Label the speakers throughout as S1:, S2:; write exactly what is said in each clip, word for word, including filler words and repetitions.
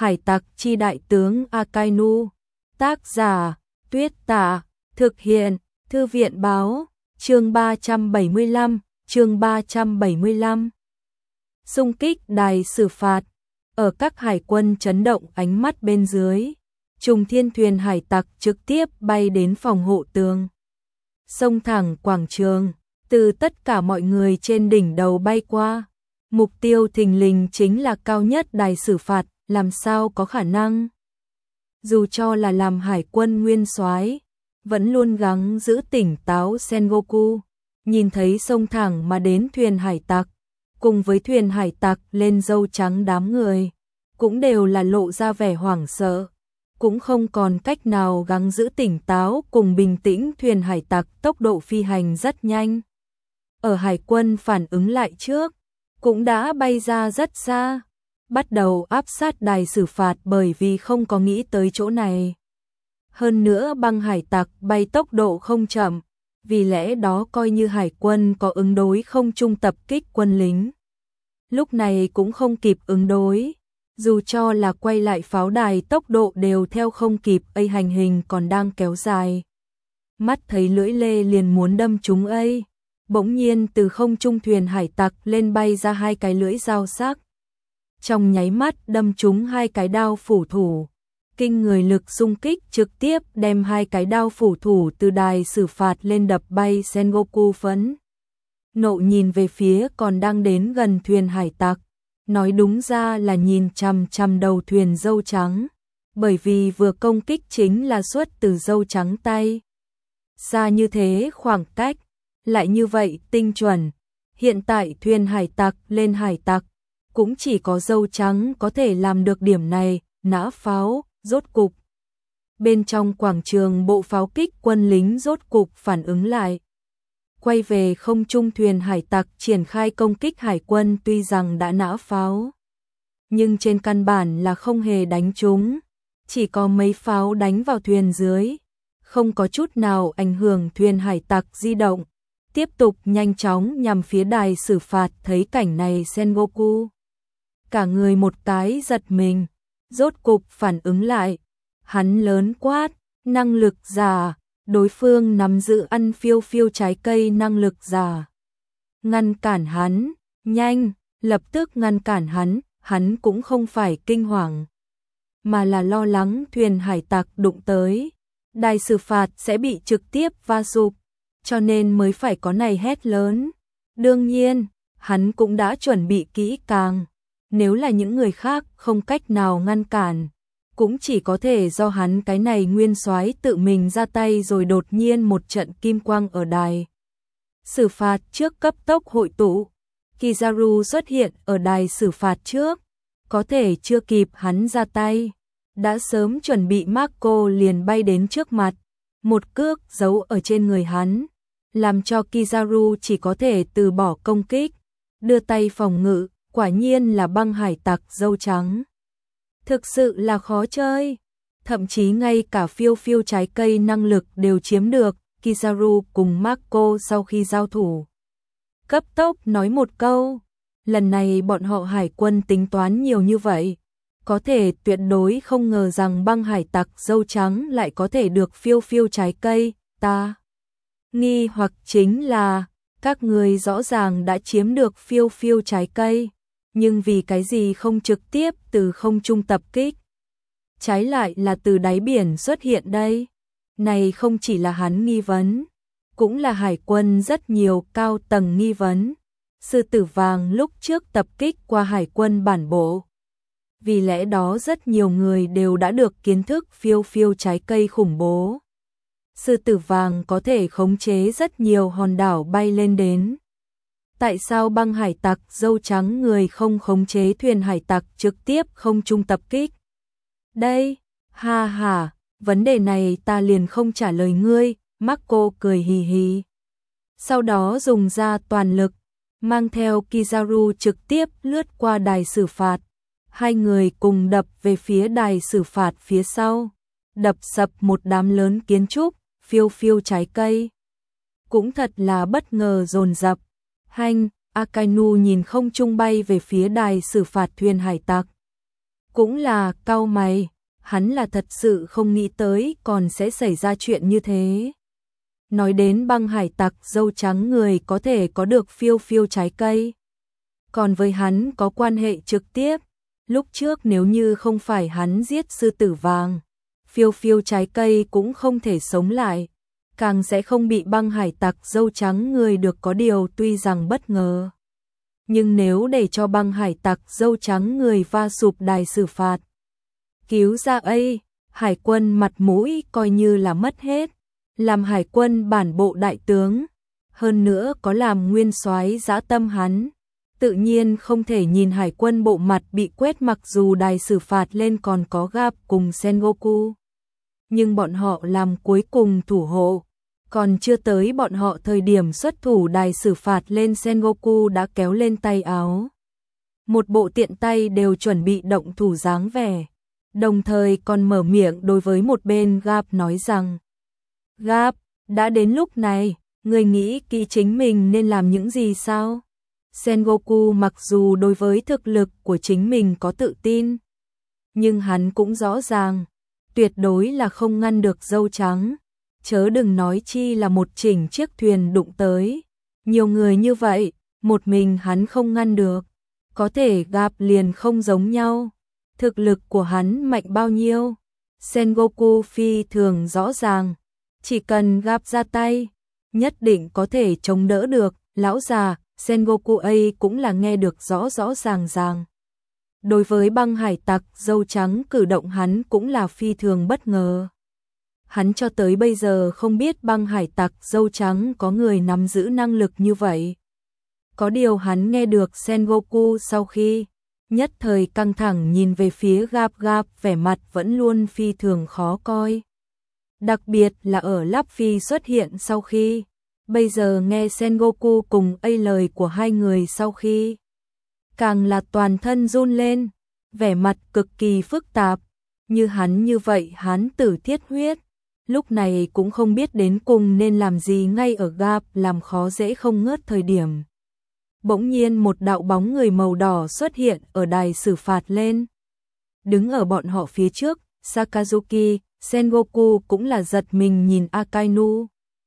S1: Hải tặc chi đại tướng Akainu. Tác giả Tuyết Tả. Thực hiện Thư viện báo. Chương ba trăm bảy mươi lăm. Chương ba trăm bảy mươi lăm. Xung kích đài xử phạt. Ở các hải quân chấn động ánh mắt bên dưới, trùng thiên thuyền hải tặc trực tiếp bay đến phòng hộ tường, xông thẳng quảng trường, từ tất cả mọi người trên đỉnh đầu bay qua. Mục tiêu thình lình chính là cao nhất đài xử phạt, làm sao có khả năng. Dù cho là làm hải quân nguyên soái, vẫn luôn gắng giữ tỉnh táo Sengoku, nhìn thấy xông thẳng mà đến thuyền hải tặc, cùng với thuyền hải tặc lên dâu trắng đám người, cũng đều là lộ ra vẻ hoảng sợ, cũng không còn cách nào gắng giữ tỉnh táo cùng bình tĩnh. Thuyền hải tặc tốc độ phi hành rất nhanh, ở hải quân phản ứng lại trước, cũng đã bay ra rất xa, bắt đầu áp sát đài xử phạt bởi vì không có nghĩ tới chỗ này. Hơn nữa băng hải tặc bay tốc độ không chậm, vì lẽ đó coi như hải quân có ứng đối không trung tập kích quân lính, lúc này cũng không kịp ứng đối. Dù cho là quay lại pháo đài tốc độ đều theo không kịp, ấy hành hình còn đang kéo dài. Mắt thấy lưỡi lê liền muốn đâm chúng ấy, bỗng nhiên từ không trung thuyền hải tặc lên bay ra hai cái lưỡi dao sắc. Trong nháy mắt đâm trúng hai cái đao phủ thủ. Kinh người lực xung kích trực tiếp đem hai cái đao phủ thủ từ đài xử phạt lên đập bay. Sengoku phẫn nộ nhìn về phía còn đang đến gần thuyền hải tặc, nói đúng ra là nhìn chằm chằm đầu thuyền dâu trắng, bởi vì vừa công kích chính là xuất từ dâu trắng tay. Xa như thế khoảng cách, lại như vậy tinh chuẩn. Hiện tại thuyền hải tặc lên hải tặc, cũng chỉ có dâu trắng có thể làm được điểm này. Nã pháo, rốt cục. Bên trong quảng trường bộ pháo kích quân lính rốt cục phản ứng lại. Quay về không trung thuyền hải tặc triển khai công kích hải quân, tuy rằng đã nã pháo, nhưng trên căn bản là không hề đánh trúng, chỉ có mấy pháo đánh vào thuyền dưới, không có chút nào ảnh hưởng thuyền hải tặc di động, tiếp tục nhanh chóng nhằm phía đài xử phạt. Thấy cảnh này Sengoku cả người một cái giật mình, rốt cục phản ứng lại, hắn lớn quát, năng lực giả. Đối phương nắm giữ ăn phiêu phiêu trái cây năng lực giả. Ngăn cản hắn, nhanh, lập tức ngăn cản hắn. Hắn cũng không phải kinh hoàng, mà là lo lắng thuyền hải tặc đụng tới, đài xử phạt sẽ bị trực tiếp va sụp, cho nên mới phải có này hét lớn. Đương nhiên, hắn cũng đã chuẩn bị kỹ càng, nếu là những người khác không cách nào ngăn cản, cũng chỉ có thể do hắn cái này nguyên soái tự mình ra tay. Rồi đột nhiên một trận kim quang ở đài xử phạt trước cấp tốc hội tụ. Kizaru xuất hiện ở đài xử phạt trước, có thể chưa kịp hắn ra tay, đã sớm chuẩn bị. Marco liền bay đến trước mặt, một cước giấu ở trên người hắn, làm cho Kizaru chỉ có thể từ bỏ công kích, đưa tay phòng ngự. Quả nhiên là băng hải tặc dâu trắng, thực sự là khó chơi, thậm chí ngay cả phiêu phiêu trái cây năng lực đều chiếm được. Kizaru cùng Marco sau khi giao thủ, cấp tốc nói một câu, lần này bọn họ hải quân tính toán nhiều như vậy, có thể tuyệt đối không ngờ rằng băng hải tặc dâu trắng lại có thể được phiêu phiêu trái cây. Ta nghi hoặc chính là, các người rõ ràng đã chiếm được phiêu phiêu trái cây, nhưng vì cái gì không trực tiếp từ không trung tập kích, trái lại là từ đáy biển xuất hiện đây? Này không chỉ là hắn nghi vấn, cũng là hải quân rất nhiều cao tầng nghi vấn. Sư tử vàng lúc trước tập kích qua hải quân bản bộ, vì lẽ đó rất nhiều người đều đã được kiến thức phiêu phiêu trái cây khủng bố. Sư tử vàng có thể khống chế rất nhiều hòn đảo bay lên đến. Tại sao băng hải tặc dâu trắng người không khống chế thuyền hải tặc trực tiếp không trung tập kích? Đây, ha ha, vấn đề này ta liền không trả lời ngươi. Marco cười hì hì, sau đó dùng ra toàn lực, mang theo Kizaru trực tiếp lướt qua đài xử phạt. Hai người cùng đập về phía đài xử phạt phía sau, đập sập một đám lớn kiến trúc, phiêu phiêu trái cây. Cũng thật là bất ngờ dồn dập. Hanh, Akainu nhìn không trung bay về phía đài xử phạt thuyền hải tặc. cũng là cau mày, hắn là thật sự không nghĩ tới còn sẽ xảy ra chuyện như thế. Nói đến băng hải tặc dâu trắng người có thể có được phiêu phiêu trái cây. Còn với hắn có quan hệ trực tiếp, lúc trước nếu như không phải hắn giết sư tử vàng, phiêu phiêu trái cây cũng không thể sống lại, càng sẽ không bị băng hải tặc dâu trắng người được có điều tuy rằng bất ngờ. Nhưng nếu để cho băng hải tặc dâu trắng người va sụp đài xử phạt, cứu ra ấy, hải quân mặt mũi coi như là mất hết, làm hải quân bản bộ đại tướng, hơn nữa có làm nguyên soái dã tâm hắn, tự nhiên không thể nhìn hải quân bộ mặt bị quét mặc dù đài xử phạt lên còn có Garp cùng Sengoku. Nhưng bọn họ làm cuối cùng thủ hộ, còn chưa tới bọn họ thời điểm xuất thủ đài xử phạt lên Sengoku đã kéo lên tay áo. Một bộ tiện tay đều chuẩn bị động thủ dáng vẻ, đồng thời còn mở miệng đối với một bên Garp nói rằng: Garp, đã đến lúc này, người nghĩ kỹ chính mình nên làm những gì sao? Sengoku mặc dù đối với thực lực của chính mình có tự tin, nhưng hắn cũng rõ ràng, tuyệt đối là không ngăn được dâu trắng, chớ đừng nói chi là một chỉnh chiếc thuyền đụng tới. Nhiều người như vậy, một mình hắn không ngăn được, có thể Garp liền không giống nhau. Thực lực của hắn mạnh bao nhiêu? Sengoku phi thường rõ ràng, chỉ cần Garp ra tay, nhất định có thể chống đỡ được. Lão già, Sengoku ấy cũng là nghe được rõ rõ ràng ràng. Đối với băng hải tặc dâu trắng cử động hắn cũng là phi thường bất ngờ. Hắn cho tới bây giờ không biết băng hải tặc dâu trắng có người nắm giữ năng lực như vậy. Có điều hắn nghe được Sengoku sau khi nhất thời căng thẳng nhìn về phía Garp Garp vẻ mặt vẫn luôn phi thường khó coi. Đặc biệt là ở Lắp Phi xuất hiện sau khi, bây giờ nghe Sengoku cùng ấy lời của hai người sau khi, càng là toàn thân run lên, vẻ mặt cực kỳ phức tạp, như hắn như vậy hán tử thiết huyết, lúc này cũng không biết đến cùng nên làm gì ngay ở Garp làm khó dễ không ngớt thời điểm. Bỗng nhiên một đạo bóng người màu đỏ xuất hiện ở đài xử phạt lên. Đứng ở bọn họ phía trước, Sakazuki, Sengoku cũng là giật mình nhìn Akainu.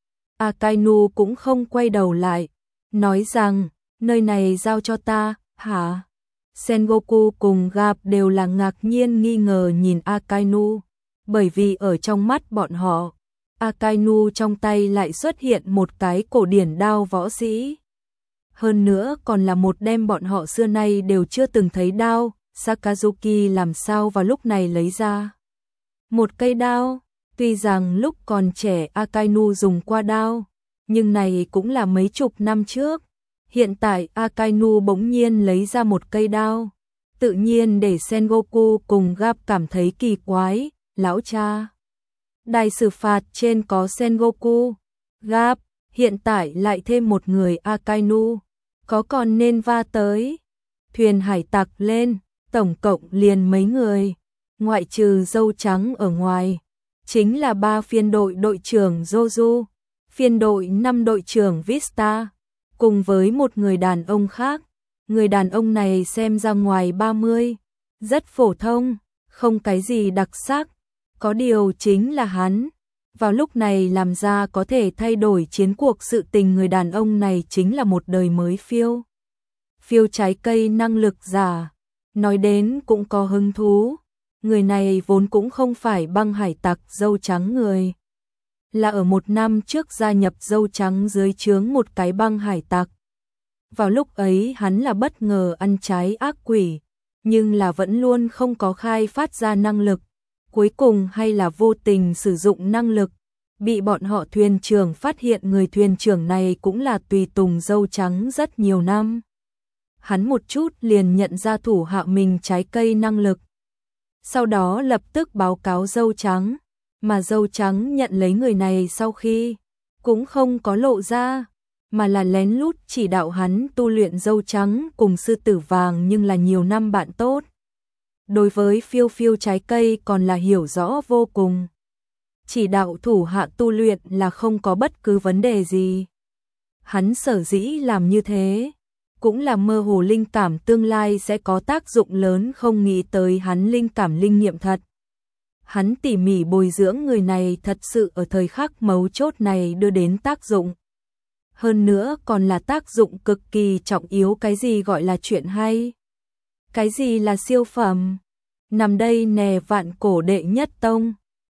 S1: Akainu cũng không quay đầu lại, nói rằng, nơi này giao cho ta, hả? Sengoku cùng Garp đều là ngạc nhiên nghi ngờ nhìn Akainu, bởi vì ở trong mắt bọn họ, Akainu trong tay lại xuất hiện một cái cổ điển đao võ sĩ. Hơn nữa còn là một đem bọn họ xưa nay đều chưa từng thấy đao, Sakazuki làm sao vào lúc này lấy ra một cây đao, tuy rằng lúc còn trẻ Akainu dùng qua đao, nhưng này cũng là mấy chục năm trước. Hiện tại Akainu bỗng nhiên lấy ra một cây đao, tự nhiên để Sengoku cùng Garp cảm thấy kỳ quái, lão cha. Đài xử phạt trên có Sengoku, Garp, hiện tại lại thêm một người Akainu, có còn nên va tới. Thuyền hải tặc lên, tổng cộng liền mấy người, ngoại trừ dâu trắng ở ngoài, chính là ba phiên đội đội trưởng Joju, phiên đội năm đội trưởng Vista, cùng với một người đàn ông khác. Người đàn ông này xem ra ngoài ba mươi, rất phổ thông, không cái gì đặc sắc, có điều chính là hắn. Vào lúc này làm ra có thể thay đổi chiến cuộc sự tình, người đàn ông này chính là một đời mới phiêu. Phiêu trái cây năng lực giả, nói đến cũng có hứng thú. Người này vốn cũng không phải băng hải tặc dâu trắng người, là ở một năm trước gia nhập dâu trắng dưới trướng một cái băng hải tặc. Vào lúc ấy hắn là bất ngờ ăn trái ác quỷ, nhưng là vẫn luôn không có khai phát ra năng lực. Cuối cùng hay là vô tình sử dụng năng lực, bị bọn họ thuyền trưởng phát hiện. Người thuyền trưởng này cũng là tùy tùng dâu trắng rất nhiều năm. Hắn một chút liền nhận ra thủ hạ mình trái cây năng lực. Sau đó lập tức báo cáo dâu trắng, mà dâu trắng nhận lấy người này sau khi, cũng không có lộ ra, mà là lén lút chỉ đạo hắn tu luyện. Dâu trắng cùng sư tử vàng nhưng là nhiều năm bạn tốt. Đối với phiêu phiêu trái cây còn là hiểu rõ vô cùng. Chỉ đạo thủ hạ tu luyện là không có bất cứ vấn đề gì. Hắn sở dĩ làm như thế, cũng là mơ hồ linh cảm tương lai sẽ có tác dụng lớn, không nghĩ tới hắn linh cảm linh nghiệm thật. Hắn tỉ mỉ bồi dưỡng người này thật sự ở thời khắc mấu chốt này đưa đến tác dụng. Hơn nữa còn là tác dụng cực kỳ trọng yếu. Cái gì gọi là chuyện hay? Cái gì là siêu phẩm? Nằm đây nè, vạn cổ đệ nhất tông.